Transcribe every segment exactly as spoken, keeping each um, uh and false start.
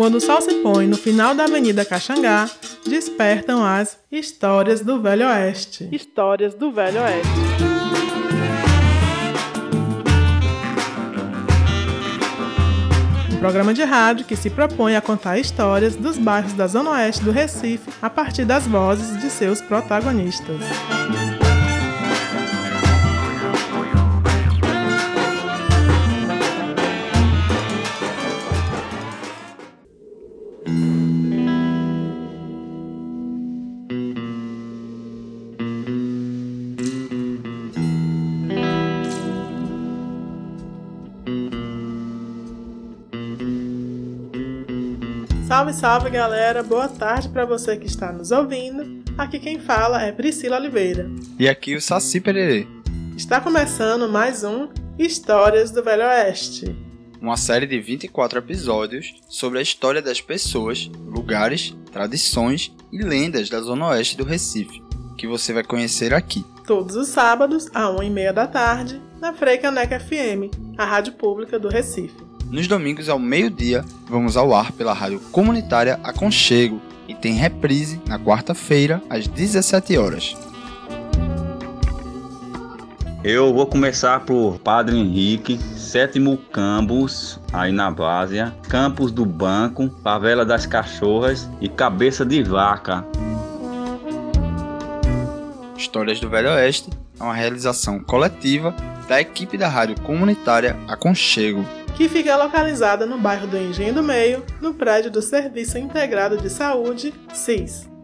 Quando o sol se põe no final da Avenida Caxangá, despertam as Histórias do Velho Oeste. Histórias do Velho Oeste. Um programa de rádio que se propõe a contar histórias dos bairros da Zona Oeste do Recife a partir das vozes de seus protagonistas. Salve, salve galera, boa tarde para você que está nos ouvindo. Aqui quem fala é Priscila Oliveira. E aqui o Saci Pererê. Está começando mais um Histórias do Velho Oeste. Uma série de vinte e quatro episódios sobre a história das pessoas, lugares, tradições e lendas da Zona Oeste do Recife, que você vai conhecer aqui. Todos os sábados, às uma e meia da tarde, na Freicaneca F M, a rádio pública do Recife. Nos domingos ao meio-dia, vamos ao ar pela rádio comunitária Aconchego e tem reprise na quarta-feira, às dezessete horas. Eu vou começar por Padre Henrique, Sétimo Campos, aí na Várzea, Campos do Banco, Favela das Cachorras e Cabeça de Vaca. Histórias do Velho Oeste é uma realização coletiva da equipe da rádio comunitária Aconchego, que fica localizada no bairro do Engenho do Meio, no prédio do Serviço Integrado de Saúde, S I S.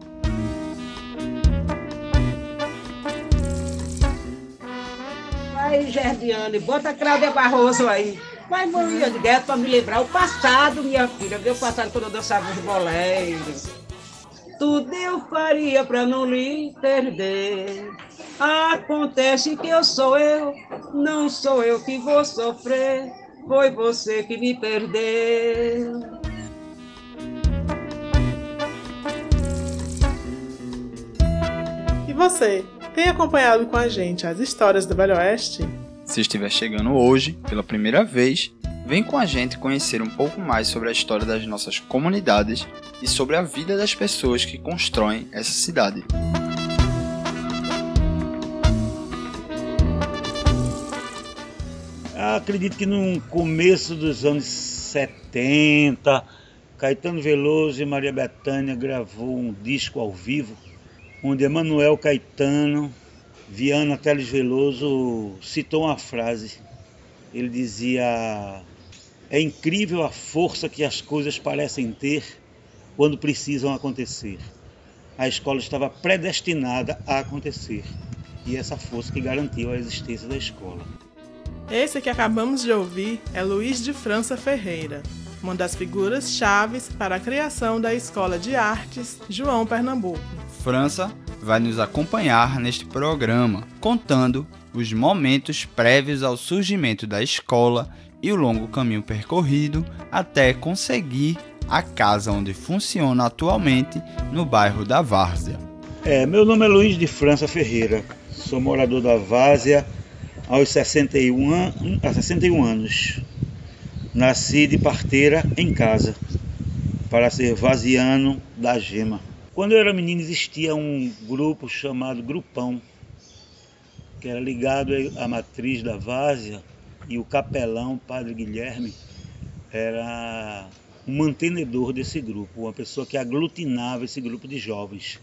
Aí, Gerdiane, bota a Cláudia Barroso aí. Vai, Maria de Gueto, para me lembrar o passado, minha filha, meu passado quando eu dançava os boleiros. Tudo eu faria para não lhe perder. Acontece que eu sou eu, não sou eu que vou sofrer. Foi você que me perdeu. E você, tem acompanhado com a gente as histórias do Velho Oeste? Se estiver chegando hoje, pela primeira vez, vem com a gente conhecer um pouco mais sobre a história das nossas comunidades e sobre a vida das pessoas que constroem essa cidade. Acredito que no começo dos anos setenta, Caetano Veloso e Maria Bethânia gravou um disco ao vivo, onde Emanuel Caetano, Viana Teles Veloso, citou uma frase. Ele dizia: é incrível a força que as coisas parecem ter quando precisam acontecer. A escola estava predestinada a acontecer, e essa força que garantiu a existência da escola. Esse que acabamos de ouvir é Luiz de França Ferreira, uma das figuras chaves para a criação da Escola de Artes João Pernambuco. França vai nos acompanhar neste programa, contando os momentos prévios ao surgimento da escola e o longo caminho percorrido até conseguir a casa onde funciona atualmente no bairro da Várzea. É, meu nome é Luiz de França Ferreira, sou morador da Várzea aos sessenta e um, an- há sessenta e um anos. Nasci de parteira em casa, para ser vaziano da Gema. Quando eu era menino existia um grupo chamado Grupão, que era ligado à matriz da Várzea, e o capelão, Padre Guilherme, era o mantenedor desse grupo, uma pessoa que aglutinava esse grupo de jovens.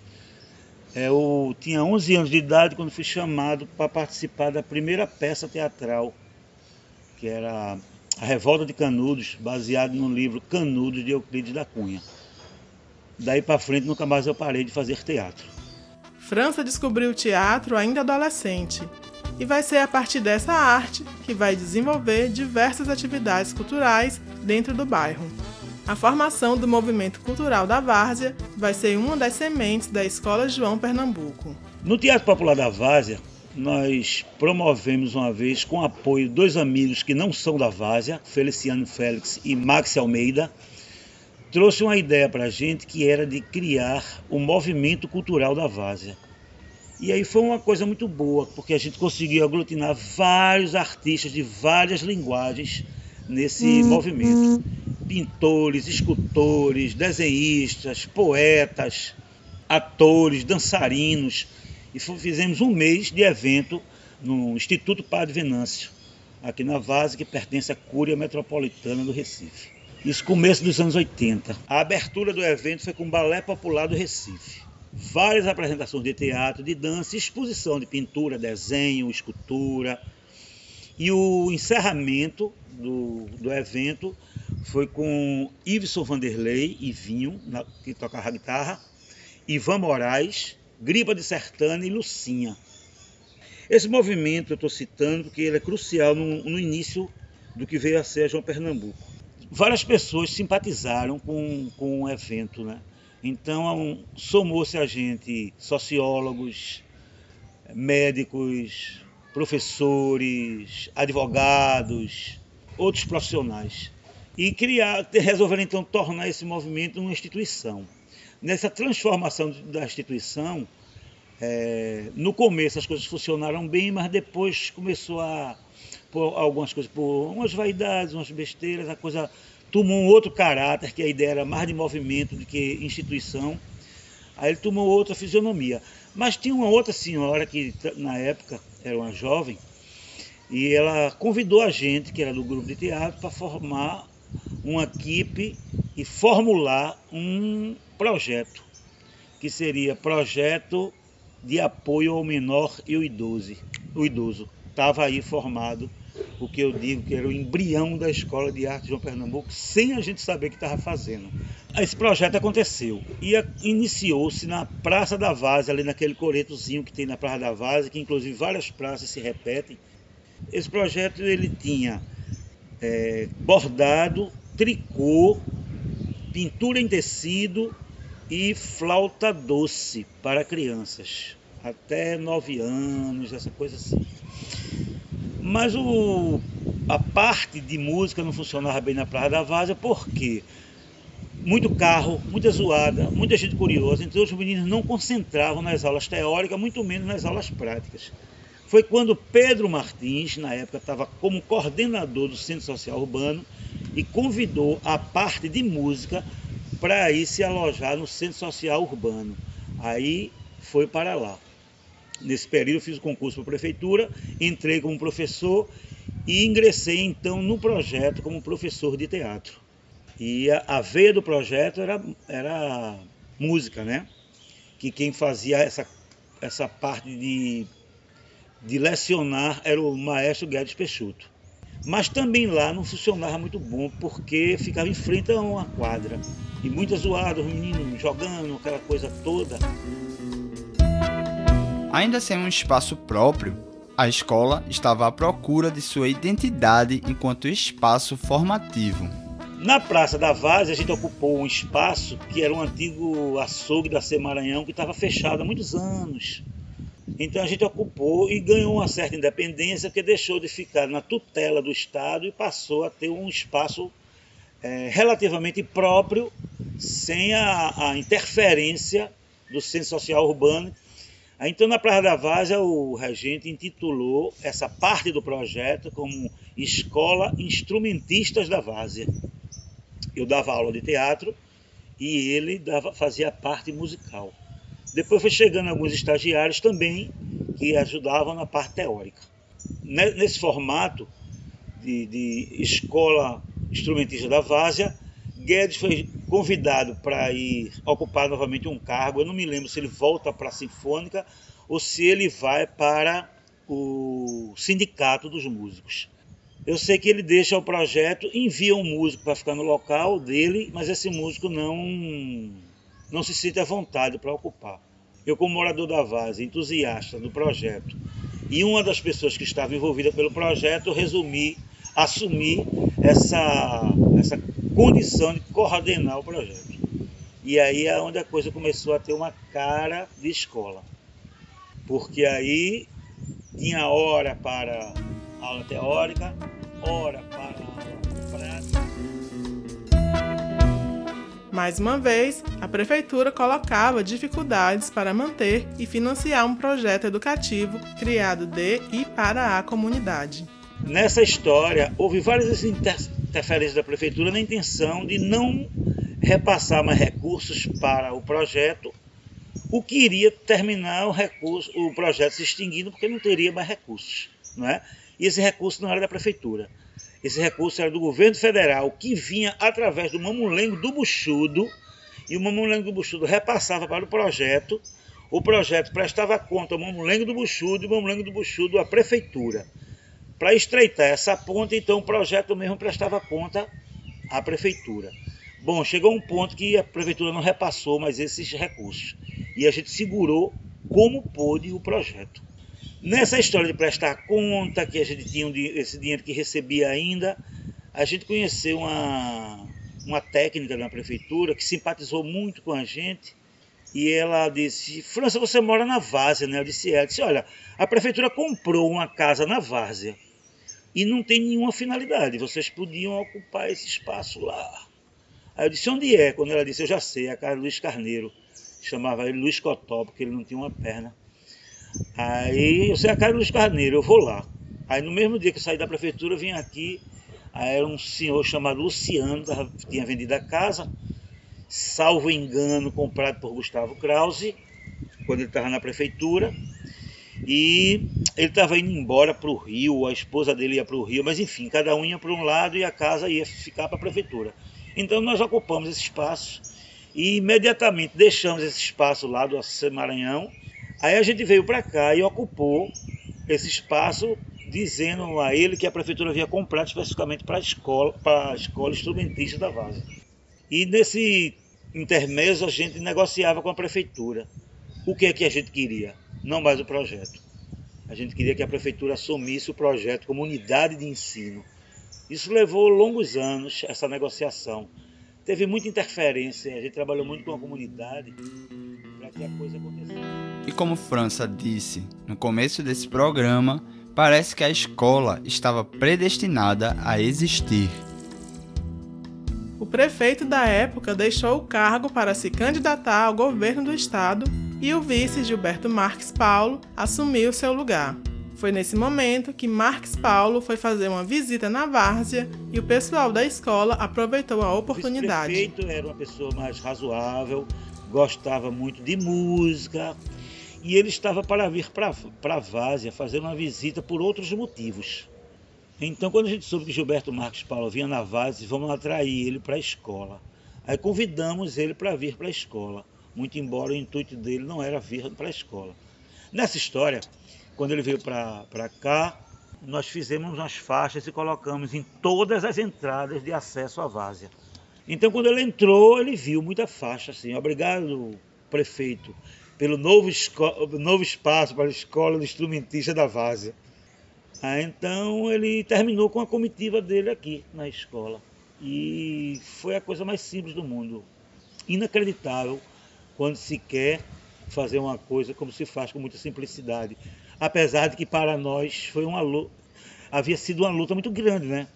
Eu tinha onze anos de idade quando fui chamado para participar da primeira peça teatral, que era A Revolta de Canudos, baseado no livro Canudos de Euclides da Cunha. Daí para frente nunca mais eu parei de fazer teatro. França descobriu o teatro ainda adolescente e vai ser a partir dessa arte que vai desenvolver diversas atividades culturais dentro do bairro. A formação do movimento cultural da Várzea vai ser uma das sementes da Escola João Pernambuco. No Teatro Popular da Várzea, nós promovemos uma vez, com apoio de dois amigos que não são da Várzea, Feliciano Félix e Max Almeida, trouxe uma ideia para a gente que era de criar o movimento cultural da Várzea. E aí foi uma coisa muito boa, porque a gente conseguiu aglutinar vários artistas de várias linguagens nesse uhum. movimento. pintores, escultores, desenhistas, poetas, atores, dançarinos, e fizemos um mês de evento no Instituto Padre Venâncio, aqui na Várzea, que pertence à Cúria Metropolitana do Recife. Isso começo dos anos oitenta. A abertura do evento foi com o Balé Popular do Recife. Várias apresentações de teatro, de dança, exposição de pintura, desenho, escultura. E o encerramento do, do evento foi com Iveson Vanderlei, Ivinho, na, que tocava guitarra, Ivan Moraes, Griba de Sertana e Lucinha. Esse movimento eu estou citando porque ele é crucial no, no início do que veio a ser João Pernambuco. Várias pessoas simpatizaram com, com o evento, né? Então somou-se a gente sociólogos, médicos, professores, advogados, outros profissionais. E criar, resolveram então tornar esse movimento uma instituição. Nessa transformação da instituição, é, no começo as coisas funcionaram bem, mas depois começou a por algumas coisas, por umas vaidades, umas besteiras, a coisa tomou um outro caráter, que a ideia era mais de movimento do que instituição. Aí ele tomou outra fisionomia. Mas tinha uma outra senhora que na época era uma jovem, e ela convidou a gente, que era do grupo de teatro, para formar uma equipe e formular um projeto, que seria projeto de apoio ao menor e o idoso. O idoso estava aí formado, o que eu digo que era o embrião da Escola de Arte de João Pernambuco, sem a gente saber o que estava fazendo. Esse projeto aconteceu e iniciou-se na Praça da Várzea, ali naquele coretozinho que tem na Praça da Várzea, que inclusive várias praças se repetem. Esse projeto ele tinha é, bordado, tricô, pintura em tecido e flauta doce para crianças, até nove anos, essa coisa assim. Mas o, a parte de música não funcionava bem na Praça da Várzea, porque muito carro, muita zoada, muita gente curiosa, então os meninos não concentravam nas aulas teóricas, muito menos nas aulas práticas. Foi quando Pedro Martins, na época, estava como coordenador do Centro Social Urbano e convidou a parte de música para ir se alojar no Centro Social Urbano. Aí foi para lá. Nesse período eu fiz o concurso para a prefeitura, entrei como professor e ingressei então no projeto como professor de teatro. E a, a veia do projeto era, era música, né? Que quem fazia essa, essa parte de, de lecionar era o maestro Guedes Peixoto. Mas também lá não funcionava muito bom, porque ficava em frente a uma quadra. E muita zoada, os meninos jogando, aquela coisa toda. Ainda sem um espaço próprio, a escola estava à procura de sua identidade enquanto espaço formativo. Na Praça da Várzea, a gente ocupou um espaço que era um antigo açougue da Semaranhão, que estava fechado há muitos anos. Então a gente ocupou e ganhou uma certa independência, porque deixou de ficar na tutela do Estado e passou a ter um espaço é, relativamente próprio, sem a, a interferência do Centro Social Urbano. Então, na Praça da Várzea, o regente intitulou essa parte do projeto como Escola Instrumentistas da Várzea. Eu dava aula de teatro e ele dava, fazia a parte musical. Depois foi chegando alguns estagiários também que ajudavam na parte teórica. Nesse formato de, de Escola Instrumentista da Várzea, Guedes foi convidado para ir ocupar novamente um cargo. Eu não me lembro se ele volta para a Sinfônica ou se ele vai para o Sindicato dos Músicos. Eu sei que ele deixa o projeto, envia um músico para ficar no local dele, mas esse músico não, não se sente à vontade para ocupar. Eu, como morador da Várzea, entusiasta do projeto, e uma das pessoas que estava envolvida pelo projeto, eu resumi, assumi essa, essa condição de coordenar o projeto. E aí é onde a coisa começou a ter uma cara de escola. Porque aí tinha hora para aula teórica, hora para aula prática. Mais uma vez, a prefeitura colocava dificuldades para manter e financiar um projeto educativo criado de e para a comunidade. Nessa história, houve várias inter- interferência da prefeitura na intenção de não repassar mais recursos para o projeto, o que iria terminar o, recurso, o projeto se extinguindo porque não teria mais recursos, não é? E esse recurso não era da prefeitura. Esse recurso era do governo federal, que vinha através do Mamulengo do Buxudo, e o Mamulengo do Buxudo repassava para o projeto, o projeto prestava conta ao Mamulengo do Buxudo e o Mamulengo do Buxudo à prefeitura. Para estreitar essa ponta, então o projeto mesmo prestava conta à prefeitura. Bom, chegou um ponto que a prefeitura não repassou mais esses recursos, e a gente segurou como pôde o projeto. Nessa história de prestar conta, que a gente tinha esse dinheiro que recebia ainda, a gente conheceu uma, uma técnica na prefeitura que simpatizou muito com a gente, e ela disse: França, você mora na Várzea, né? Eu disse, é. Ela disse, olha, a prefeitura comprou uma casa na Várzea e não tem nenhuma finalidade, vocês podiam ocupar esse espaço lá. Aí eu disse, onde é? Quando ela disse, eu já sei, é a casa do Luiz Carneiro, chamava ele Luiz Cotó, porque ele não tinha uma perna. Aí eu sei a casa do Luiz Carneiro, eu vou lá. Aí no mesmo dia que eu saí da prefeitura, eu vim aqui, aí era um senhor chamado Luciano, que tinha vendido a casa, salvo engano, comprado por Gustavo Krause, quando ele estava na prefeitura, e ele estava indo embora para o Rio, a esposa dele ia para o Rio, mas enfim, cada um ia para um lado e a casa ia ficar para a prefeitura. Então nós ocupamos esse espaço e imediatamente deixamos esse espaço lá do Maranhão. Aí a gente veio para cá e ocupou esse espaço, dizendo a ele que a prefeitura havia comprado especificamente para a escola, para a escola instrumentista da Várzea. E nesse intermezzo a gente negociava com a prefeitura. O que é que a gente queria? Não mais o projeto. A gente queria que a prefeitura assumisse o projeto como unidade de ensino. Isso levou longos anos, essa negociação. Teve muita interferência, a gente trabalhou muito com a comunidade para que a coisa acontecesse. E como França disse no começo desse programa, parece que a escola estava predestinada a existir. O prefeito da época deixou o cargo para se candidatar ao governo do estado e o vice Gilberto Marques Paulo assumiu seu lugar. Foi nesse momento que Marques Paulo foi fazer uma visita na Várzea e o pessoal da escola aproveitou a oportunidade. O prefeito era uma pessoa mais razoável, gostava muito de música e ele estava para vir para a Várzea fazer uma visita por outros motivos. Então, quando a gente soube que Gilberto Marques Paulo vinha na Várzea, vamos atrair ele para a escola. Aí convidamos ele para vir para a escola, muito embora o intuito dele não era vir para a escola. Nessa história, quando ele veio para cá, nós fizemos umas faixas e colocamos em todas as entradas de acesso à Várzea. Então, quando ele entrou, ele viu muita faixa, assim, obrigado, prefeito, pelo novo, esco- novo espaço para a Escola do Instrumentista da Várzea. Ah, então, ele terminou com a comitiva dele aqui na escola. E foi a coisa mais simples do mundo. Inacreditável quando se quer fazer uma coisa como se faz com muita simplicidade. Apesar de que para nós foi uma luta, havia sido uma luta muito grande, né?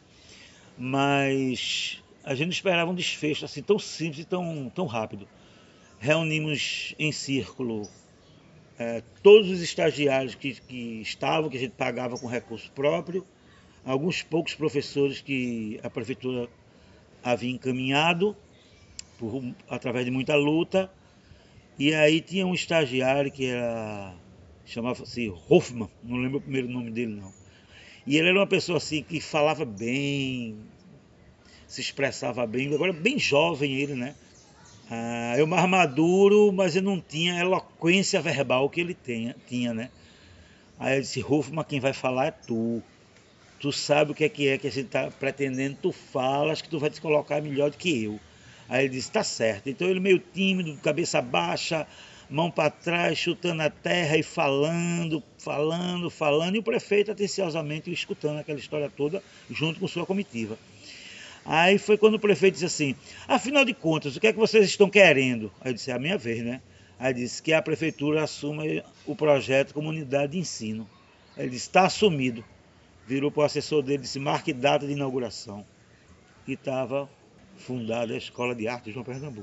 Mas a gente não esperava um desfecho assim tão simples e tão, tão rápido. Reunimos em círculo é, todos os estagiários que, que estavam, que a gente pagava com recurso próprio, alguns poucos professores que a prefeitura havia encaminhado por, através de muita luta. E aí tinha um estagiário que era, chamava-se Hoffman, não lembro o primeiro nome dele não. E ele era uma pessoa assim que falava bem, se expressava bem, agora bem jovem ele, né? Ah, eu mais maduro, mas eu não tinha a eloquência verbal que ele tenha, tinha, né? Aí eu disse, Hoffman, quem vai falar é tu. Tu sabe o que é que é que a gente está pretendendo, tu falas que tu vai te colocar melhor do que eu. Aí ele disse, tá certo. Então ele meio tímido, cabeça baixa, mão para trás, chutando a terra e falando, falando, falando. E o prefeito atenciosamente escutando aquela história toda junto com sua comitiva. Aí foi quando o prefeito disse assim, afinal de contas, o que é que vocês estão querendo? Aí eu disse, é a minha vez, né? Aí disse que a prefeitura assuma o projeto como unidade de ensino. Aí ele disse, está assumido. Virou para o assessor dele e disse, marque data de inauguração. E estava fundada a Escola de Arte João Pernambuco.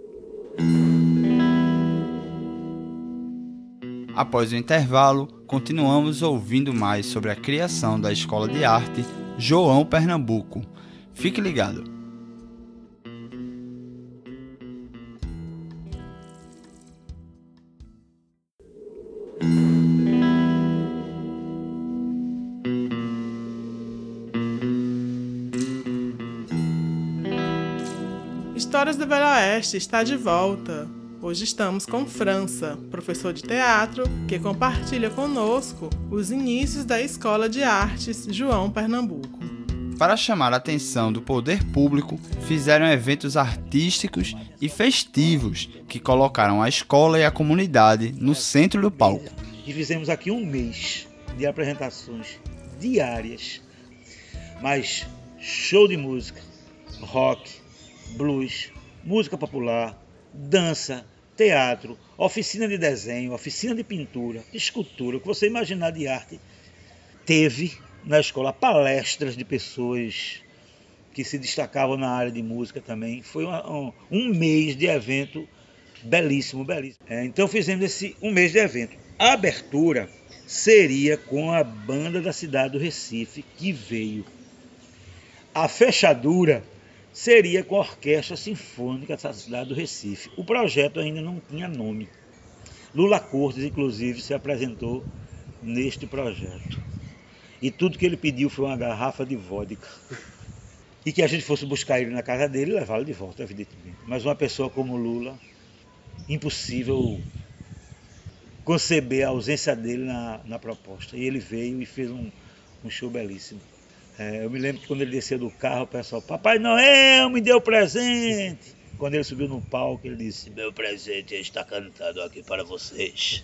Após o intervalo, continuamos ouvindo mais sobre a criação da Escola de Arte João Pernambuco, Fique ligado. Histórias do Velho Oeste está de volta. Hoje estamos com França, professor de teatro, que compartilha conosco os inícios da Escola de Artes João Pernambuco. Para chamar a atenção do poder público, fizeram eventos artísticos e festivos que colocaram a escola e a comunidade no centro do palco. E fizemos aqui um mês de apresentações diárias, mas show de música, rock, blues, música popular, dança, teatro, oficina de desenho, oficina de pintura, escultura, o que você imaginar de arte. Teve na escola palestras de pessoas que se destacavam na área de música também. Foi uma, um, um mês de evento belíssimo, belíssimo. É, então fizemos esse um mês de evento. A abertura seria com a banda da cidade do Recife, que veio. A fechadura seria com a Orquestra Sinfônica da cidade do Recife. O projeto ainda não tinha nome. Lula Cortes, inclusive, se apresentou neste projeto. E tudo que ele pediu foi uma garrafa de vodka. E que a gente fosse buscar ele na casa dele e levá-lo de volta, evidentemente. Mas uma pessoa como Lula, impossível conceber a ausência dele na, na proposta. E ele veio e fez um, um show belíssimo. É, eu me lembro que quando ele desceu do carro, o pessoal, Papai Noel me deu presente. Quando ele subiu no palco, ele disse, meu presente está cantado aqui para vocês.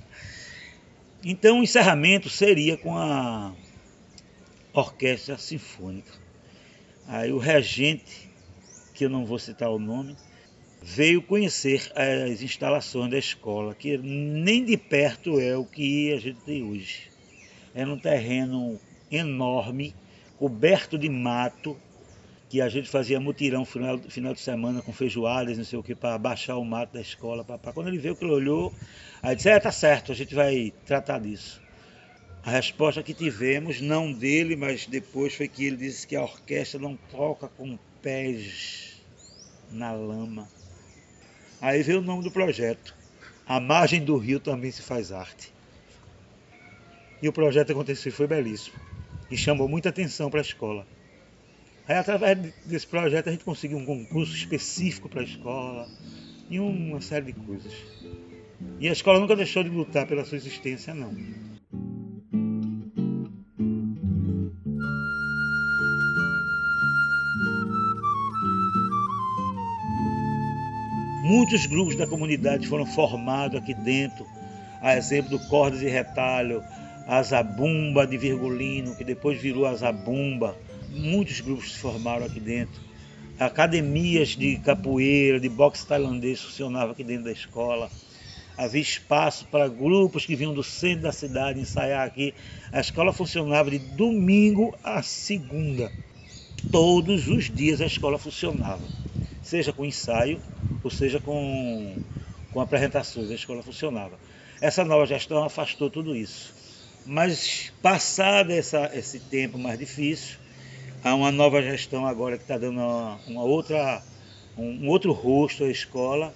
Então o encerramento seria com a Orquestra Sinfônica. Aí o regente, que eu não vou citar o nome, veio conhecer as instalações da escola, que nem de perto é o que a gente tem hoje. É um terreno enorme, coberto de mato, que a gente fazia mutirão final, final de semana com feijoadas, não sei o que, para baixar o mato da escola. Pra, pra. Quando ele veio, que ele olhou, aí disse, é, tá certo, a gente vai tratar disso. A resposta que tivemos, não dele, mas depois, foi que ele disse que a orquestra não toca com pés na lama. Aí veio o nome do projeto. A margem do rio também se faz arte. E o projeto aconteceu, foi belíssimo. E chamou muita atenção para a escola. Aí, através desse projeto, a gente conseguiu um concurso específico para a escola e uma série de coisas. E a escola nunca deixou de lutar pela sua existência, não. Muitos grupos da comunidade foram formados aqui dentro, a exemplo do Cordas e Retalho, a Zabumba de Virgulino, que depois virou a Zabumba. Muitos grupos se formaram aqui dentro. Academias de capoeira, de boxe tailandês funcionavam aqui dentro da escola. Havia espaço para grupos que vinham do centro da cidade ensaiar aqui. A escola funcionava de domingo a segunda. Todos os dias a escola funcionava. Seja com ensaio, ou seja com, com apresentações, a escola funcionava. Essa nova gestão afastou tudo isso. Mas passado essa, esse tempo mais difícil, há uma nova gestão agora que está dando uma, uma outra, um, um outro rosto à escola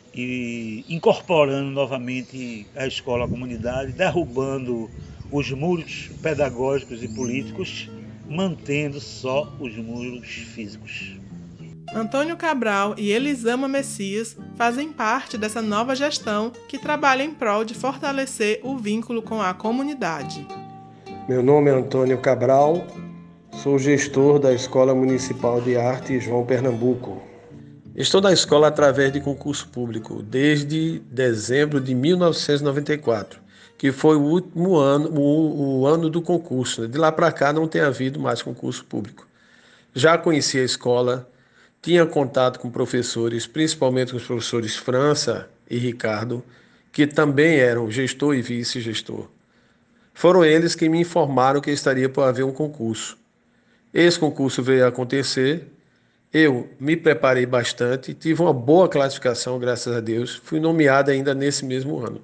e incorporando novamente a escola à comunidade, derrubando os muros pedagógicos e políticos, mantendo só os muros físicos. Antônio Cabral e Elisama Messias fazem parte dessa nova gestão que trabalha em prol de fortalecer o vínculo com a comunidade. Meu nome é Antônio Cabral, sou gestor da Escola Municipal de Arte João Pernambuco. Estou na escola através de concurso público desde dezembro de mil novecentos e noventa e quatro, que foi o último ano, o, o ano do concurso. De lá para cá não tem havido mais concurso público. Já conheci a escola, tinha contato com professores, principalmente com os professores França e Ricardo, que também eram gestor e vice-gestor. Foram eles que me informaram que estaria por haver um concurso. Esse concurso veio a acontecer, eu me preparei bastante, tive uma boa classificação, graças a Deus, fui nomeado ainda nesse mesmo ano.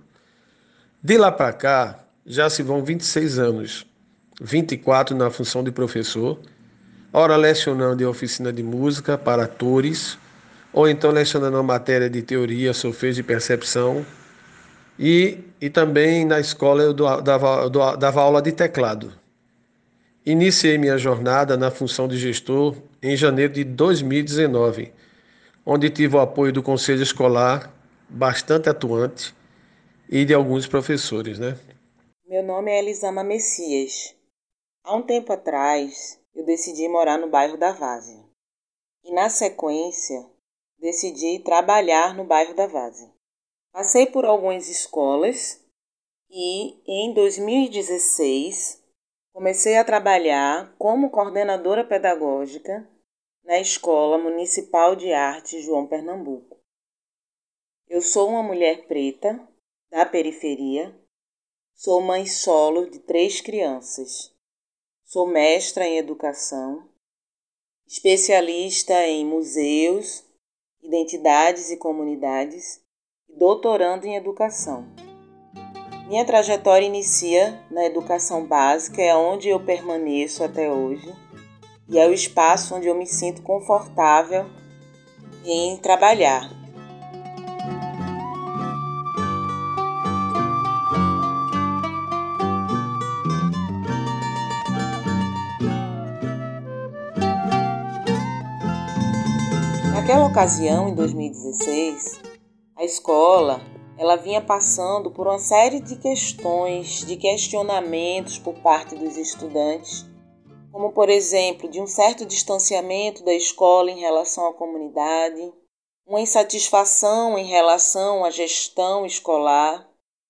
De lá para cá, já se vão vinte e seis anos, vinte e quatro na função de professor, ora lecionando em oficina de música para atores, ou então lecionando a matéria de teoria, solfejo e percepção. E, e também na escola eu dava, eu dava aula de teclado. Iniciei minha jornada na função de gestor em janeiro de dois mil e dezenove, onde tive o apoio do conselho escolar, bastante atuante, e de alguns professores, né? Meu nome é Elisama Messias. Há um tempo atrás, eu decidi morar no bairro da Várzea. E, na sequência, decidi trabalhar no bairro da Várzea. Passei por algumas escolas e, em dois mil e dezesseis, comecei a trabalhar como coordenadora pedagógica na Escola Municipal de Arte João Pernambuco. Eu sou uma mulher preta, da periferia, sou mãe solo de três crianças, sou mestra em educação, especialista em museus, identidades e comunidades e doutorando em educação. Minha trajetória inicia na educação básica, é onde eu permaneço até hoje e é o espaço onde eu me sinto confortável em trabalhar. Naquela ocasião, em dois mil e dezesseis, a escola ela vinha passando por uma série de questões, de questionamentos por parte dos estudantes, como, por exemplo, de um certo distanciamento da escola em relação à comunidade, uma insatisfação em relação à gestão escolar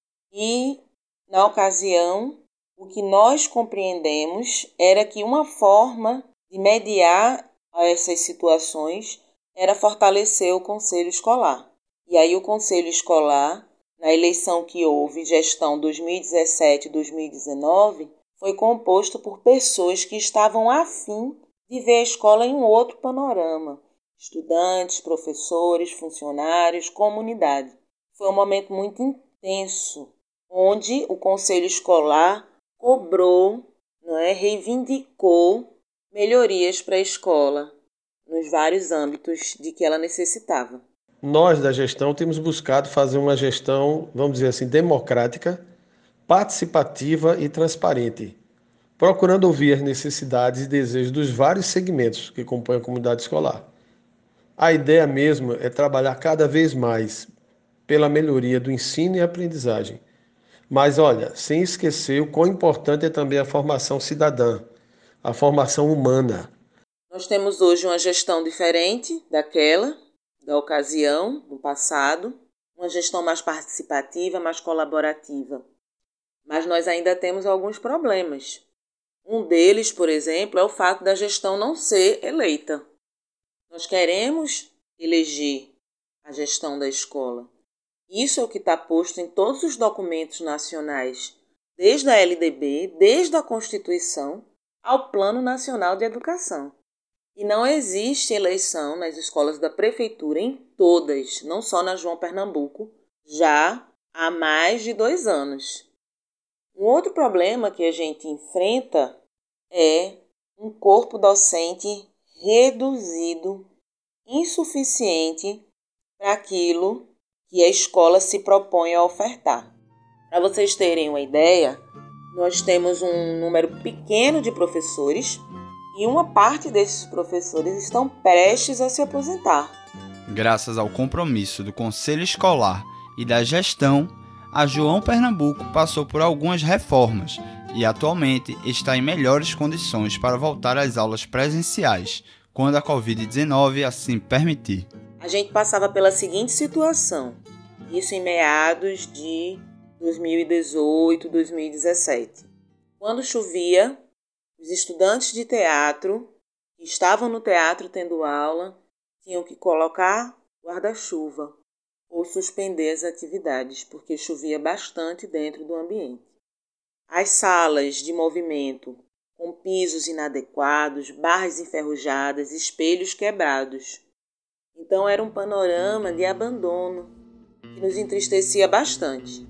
e, na ocasião, o que nós compreendemos era que uma forma de mediar essas situações era fortalecer o conselho escolar. E aí o conselho escolar, na eleição que houve, gestão dois mil e dezessete e dois mil e dezenove, foi composto por pessoas que estavam afim de ver a escola em um outro panorama. Estudantes, professores, funcionários, comunidade. Foi um momento muito intenso, onde o conselho escolar cobrou, não é, reivindicou melhorias para a escola, nos vários âmbitos de que ela necessitava. Nós da gestão temos buscado fazer uma gestão, vamos dizer assim, democrática, participativa e transparente, procurando ouvir as necessidades e desejos dos vários segmentos que compõem a comunidade escolar. A ideia mesmo é trabalhar cada vez mais pela melhoria do ensino e aprendizagem. Mas olha, sem esquecer o quão importante é também a formação cidadã, a formação humana. Nós temos hoje uma gestão diferente daquela, da ocasião, do passado, uma gestão mais participativa, mais colaborativa. Mas nós ainda temos alguns problemas. Um deles, por exemplo, é o fato da gestão não ser eleita. Nós queremos eleger a gestão da escola. Isso é o que está posto em todos os documentos nacionais, desde a L D B, desde a Constituição, ao Plano Nacional de Educação. E não existe eleição nas escolas da prefeitura, em todas, não só na João Pernambuco, já há mais de dois anos. Um outro problema que a gente enfrenta é um corpo docente reduzido, insuficiente para aquilo que a escola se propõe a ofertar. Para vocês terem uma ideia, nós temos um número pequeno de professores e uma parte desses professores estão prestes a se aposentar. Graças ao compromisso do Conselho Escolar e da gestão, a João Pernambuco passou por algumas reformas e atualmente está em melhores condições para voltar às aulas presenciais, quando a covid dezenove assim permitir. A gente passava pela seguinte situação, isso em meados de dois mil e dezoito, dois mil e dezessete. Quando chovia, os estudantes de teatro que estavam no teatro tendo aula tinham que colocar guarda-chuva ou suspender as atividades, porque chovia bastante dentro do ambiente. As salas de movimento com pisos inadequados, barras enferrujadas, espelhos quebrados. Então era um panorama de abandono que nos entristecia bastante.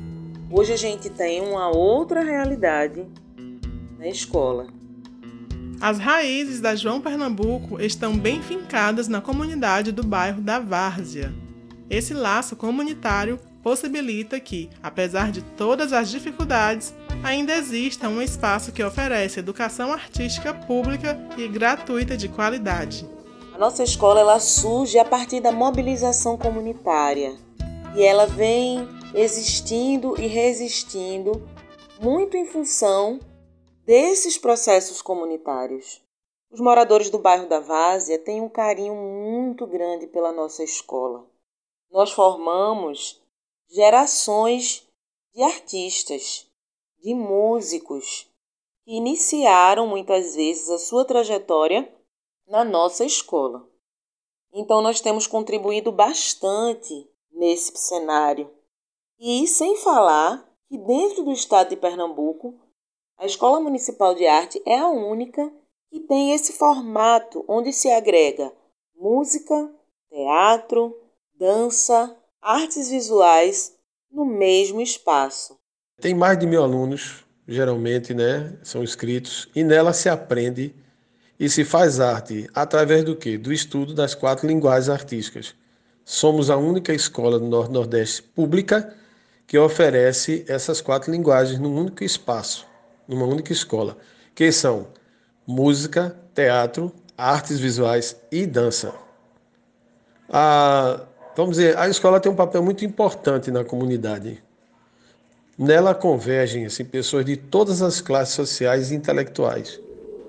Hoje a gente tem uma outra realidade na escola. As raízes da João Pernambuco estão bem fincadas na comunidade do bairro da Várzea. Esse laço comunitário possibilita que, apesar de todas as dificuldades, ainda exista um espaço que oferece educação artística pública e gratuita de qualidade. A nossa escola ela surge a partir da mobilização comunitária e ela vem existindo e resistindo muito em função desses processos comunitários. Os moradores do bairro da Várzea têm um carinho muito grande pela nossa escola. Nós formamos gerações de artistas, de músicos, que iniciaram muitas vezes a sua trajetória na nossa escola. Então nós temos contribuído bastante nesse cenário. E sem falar que dentro do estado de Pernambuco, a Escola Municipal de Arte é a única que tem esse formato onde se agrega música, teatro, dança, artes visuais no mesmo espaço. Tem mais de mil alunos, geralmente, né, são inscritos, e nela se aprende e se faz arte através do quê? Do estudo das quatro linguagens artísticas. Somos a única escola do Norte-Nordeste pública que oferece essas quatro linguagens num único espaço, numa única escola, que são música, teatro, artes visuais e dança. A, vamos dizer, a escola tem um papel muito importante na comunidade. Nela convergem assim, pessoas de todas as classes sociais e intelectuais.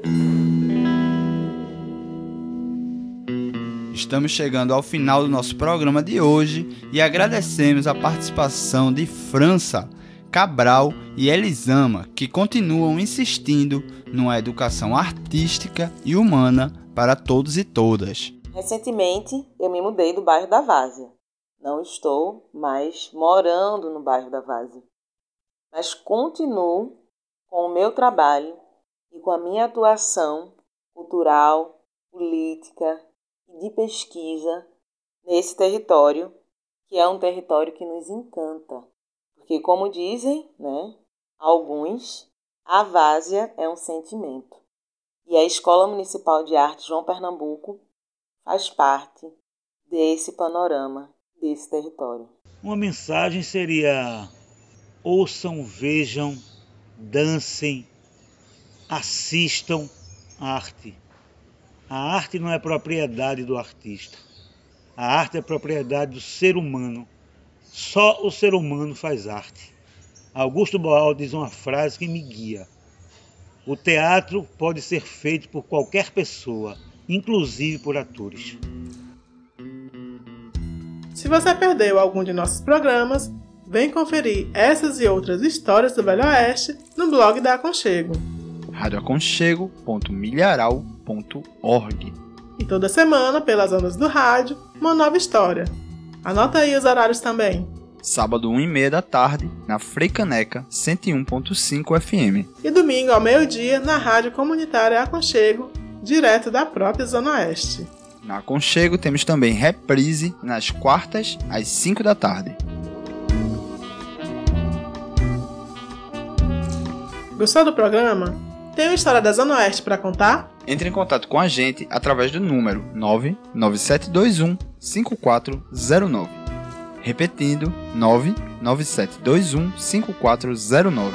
Estamos chegando ao final do nosso programa de hoje e agradecemos a participação de França, Cabral e Elisama, que continuam insistindo numa educação artística e humana para todos e todas. Recentemente, eu me mudei do bairro da Várzea. Não estou mais morando no bairro da Várzea, mas continuo com o meu trabalho e com a minha atuação cultural, política e de pesquisa nesse território, que é um território que nos encanta. Porque, como dizem, né, alguns, a Várzea é um sentimento. E a Escola Municipal de Arte João Pernambuco faz parte desse panorama, desse território. Uma mensagem seria: ouçam, vejam, dancem, assistam a arte. A arte não é propriedade do artista. A arte é propriedade do ser humano. Só o ser humano faz arte. Augusto Boal diz uma frase que me guia: o teatro pode ser feito por qualquer pessoa, inclusive por atores. Se você perdeu algum de nossos programas, vem conferir essas e outras histórias do Velho Oeste no blog da Aconchego. rádio aconchego ponto milharal ponto org. E toda semana, pelas ondas do rádio, uma nova história. Anota aí os horários também. Sábado, uma e meia da tarde, na Freicaneca cento e um ponto cinco F M. E domingo, ao meio-dia, na Rádio Comunitária Aconchego, direto da própria Zona Oeste. Na Aconchego temos também reprise nas quartas, às cinco da tarde. Gostou do programa? Tem uma história da Zona Oeste para contar? Entre em contato com a gente através do número nove nove sete dois um cinco quatro zero nove. Repetindo, nove nove sete dois um cinco quatro zero nove.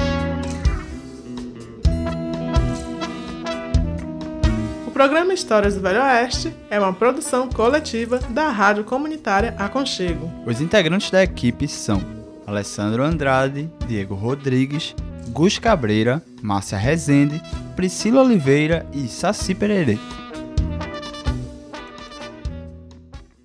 O programa Histórias do Velho Oeste é uma produção coletiva da Rádio Comunitária Aconchego. Os integrantes da equipe são Alessandro Andrade, Diego Rodrigues, Gus Cabreira, Márcia Rezende, Priscila Oliveira e Saci Pererê.